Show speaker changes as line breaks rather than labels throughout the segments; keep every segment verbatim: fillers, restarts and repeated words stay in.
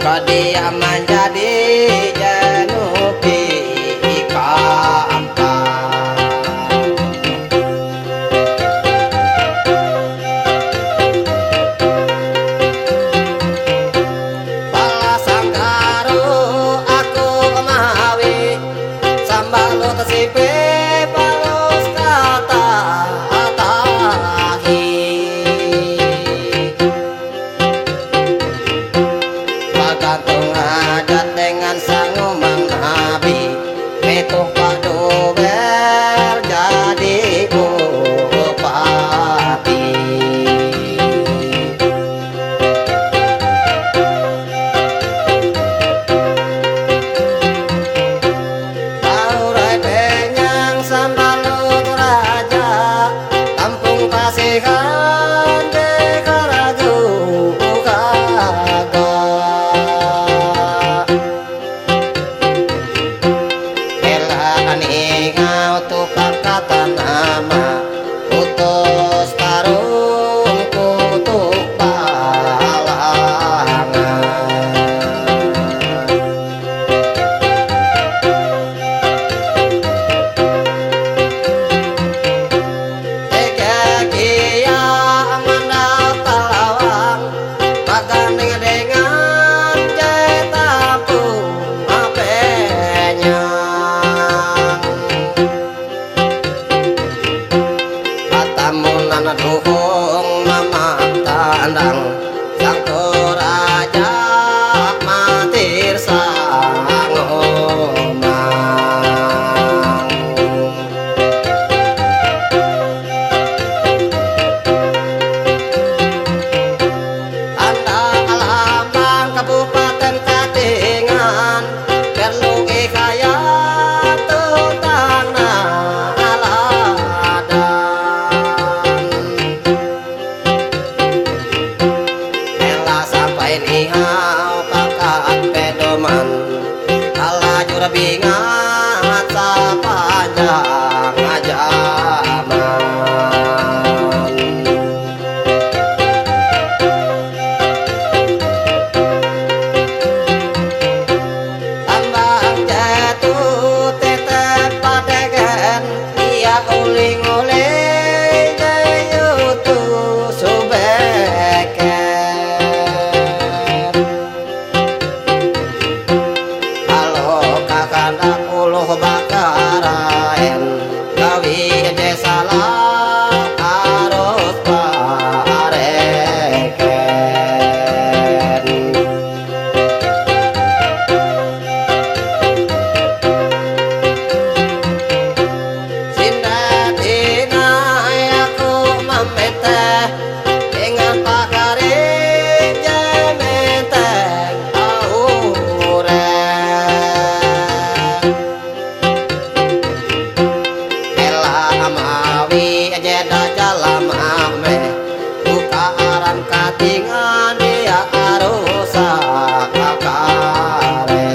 kediaman jadi jenupi keempat. Balasang karo aku mawi sambalut sipe balus kata atahi pagantung adat dengan sang umang nabi metuh padu berjadi bupati. Taurai penyang sambalut raja kampung Pasihan dekaragu kaga elaan ingau tu pangkatan nama utus tarung kutuk palangan. Egegia mendapat lawang pagandeng dengan jetapung apenyang patamunan duhung mama tandang sang raja matir sang omang. Anda alambang Kabupaten Katingan perlu kaya tentang aladan ela sampai nihau pangkat pedoman alajur bingat sapanjang zaman. Tambang jatuh tetep padegen ia uling-uling jayutu subeken. Halo kakanda puluh bakaraen gawi desa harus pareken. Sindatina aku memeteh dengan pakaring jemeteng auren ela amawi jeda jalam ame buka aran katingan dia arusa kakaren.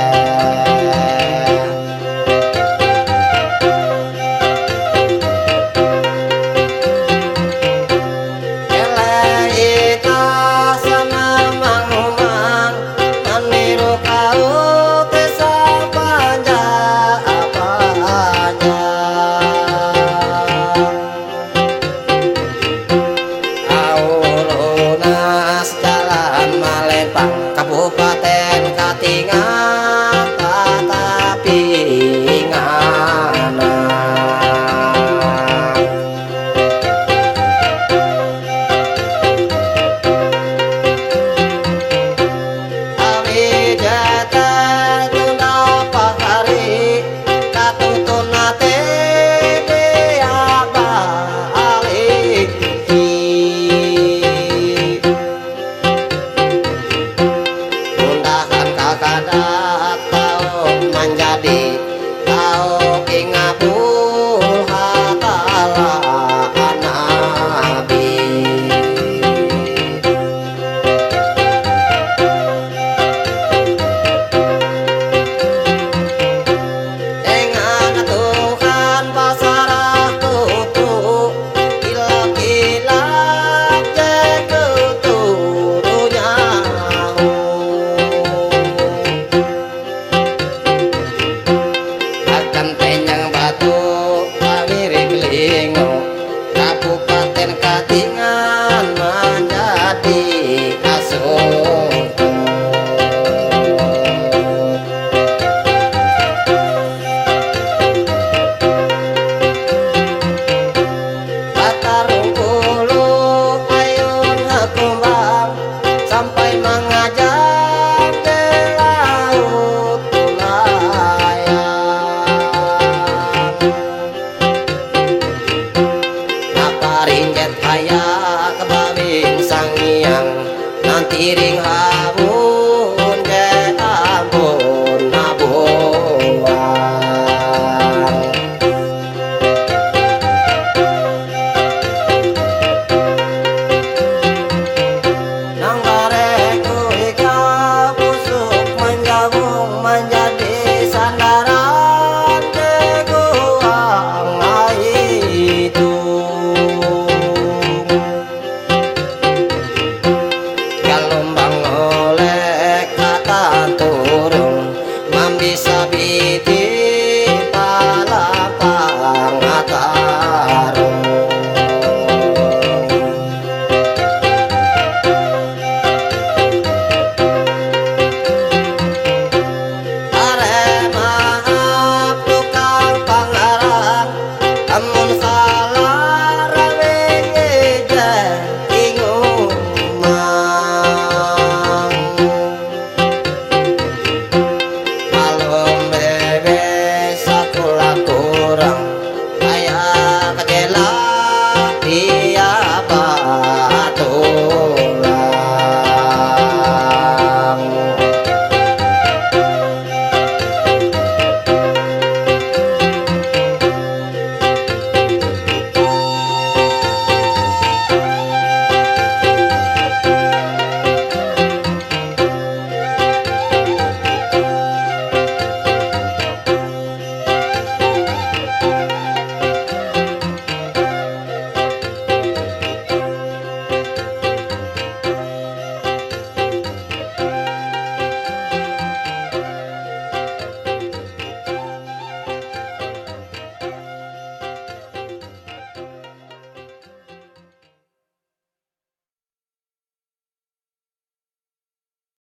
Eleita sama mangumang meniru kau tesa panjang panjang aulunas jalan Malembang Kabupaten